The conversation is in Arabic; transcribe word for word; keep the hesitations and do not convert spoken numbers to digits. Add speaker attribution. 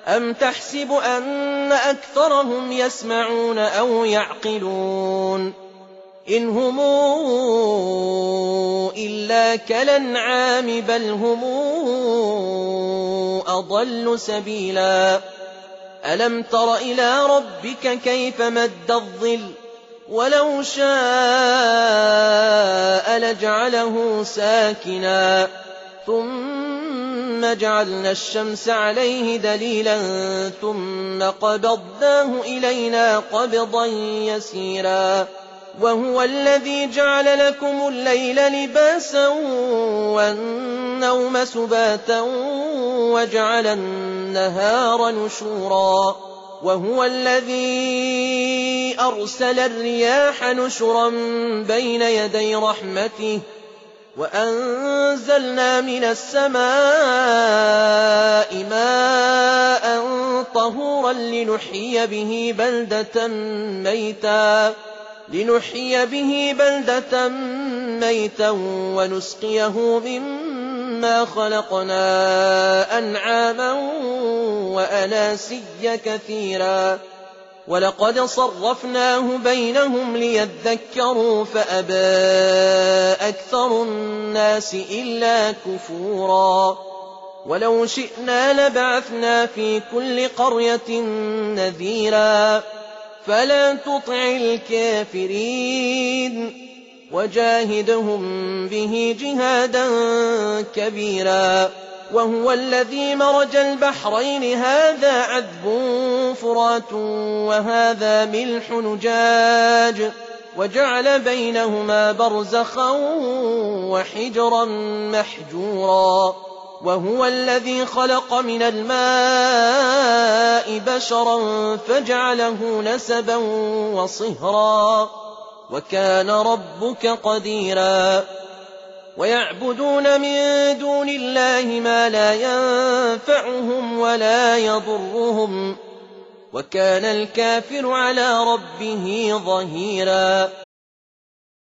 Speaker 1: أَمْ تَحْسِبُ أَنَّ أَكْثَرَهُمْ يَسْمَعُونَ أَوْ يَعْقِلُونَ إِنْ هُمْ إِلَّا كَالْأَنْعَامِ بَلْ هُمْ أَضَلُّ سَبِيلًا أَلَمْ تَرَ إِلَىٰ رَبِّكَ كَيْفَ مَدَّ الظِّلَّ وَلَوْ شَاءَ لَجَعَلَهُ سَاكِنًا ثُمَّ جَعَلْنَا الشَّمْسَ عَلَيْهِ دَلِيلًا ثُمَّ قَبَضْنَاهُ إِلَيْنَا قَبْضًا يَسِيرًا وَهُوَ الَّذِي جَعَلَ لَكُمُ اللَّيْلَ لِبَاسًا وَالنَّوْمَ سُبَاتًا وَجَعَلَ النَّهَارَ نُشُورًا وَهُوَ الَّذِي أَرْسَلَ الرِّيَاحَ نُشُرًا بَيْنَ يَدَيْ رَحْمَتِهِ وَأَنزَلْنَا مِنَ السَّمَاءِ مَاءً طَهُورًا لِّنُحْيِيَ بِهِ بَلْدَةً مَّيْتًا لِنُحْيِيَ بِهِ بَلْدَةً مَّيْتًا وَنُسْقِيَهُ مِمَّا خَلَقْنَا أَنْعَامًا وَأَنَاسِيَّ كَثِيرًا وَلَقَدْ صَرَّفْنَاهُ بَيْنَهُمْ لِيَذَّكَّرُوا فَأَبَىٰ أَكْثَرُ النَّاسِ إِلَّا كُفُورًا وَلَوْ شِئْنَا لَبَعَثْنَا فِي كُلِّ قَرْيَةٍ نَذِيرًا فَلَا تُطِعِ الْكَافِرِينَ وَجَاهِدْهُم بِهِ جِهَادًا كَبِيرًا وَهُوَ الَّذِي مَرَجَ الْبَحْرَيْنِ هَٰذَا عَذْبٌ فُرَاتٌ وَهَٰذَا مِلْحٌ أُجَاجٌ وَجَعَلَ بَيْنَهُمَا بَرْزَخًا وَحِجْرًا مَّحْجُورًا وَهُوَ الَّذِي خَلَقَ مِنَ الْمَاءِ بَشَرًا فَجَعَلَهُ نَسَبًا وَصِهْرًا وَكَانَ رَبُّكَ قَدِيرًا وَيَعْبُدُونَ مِن دُونِ اللَّهِ مَا لَا يَنفَعُهُمْ وَلَا يَضُرُّهُمْ وَكَانَ الْكَافِرُ عَلَىٰ رَبِّهِ ظَهِيرًا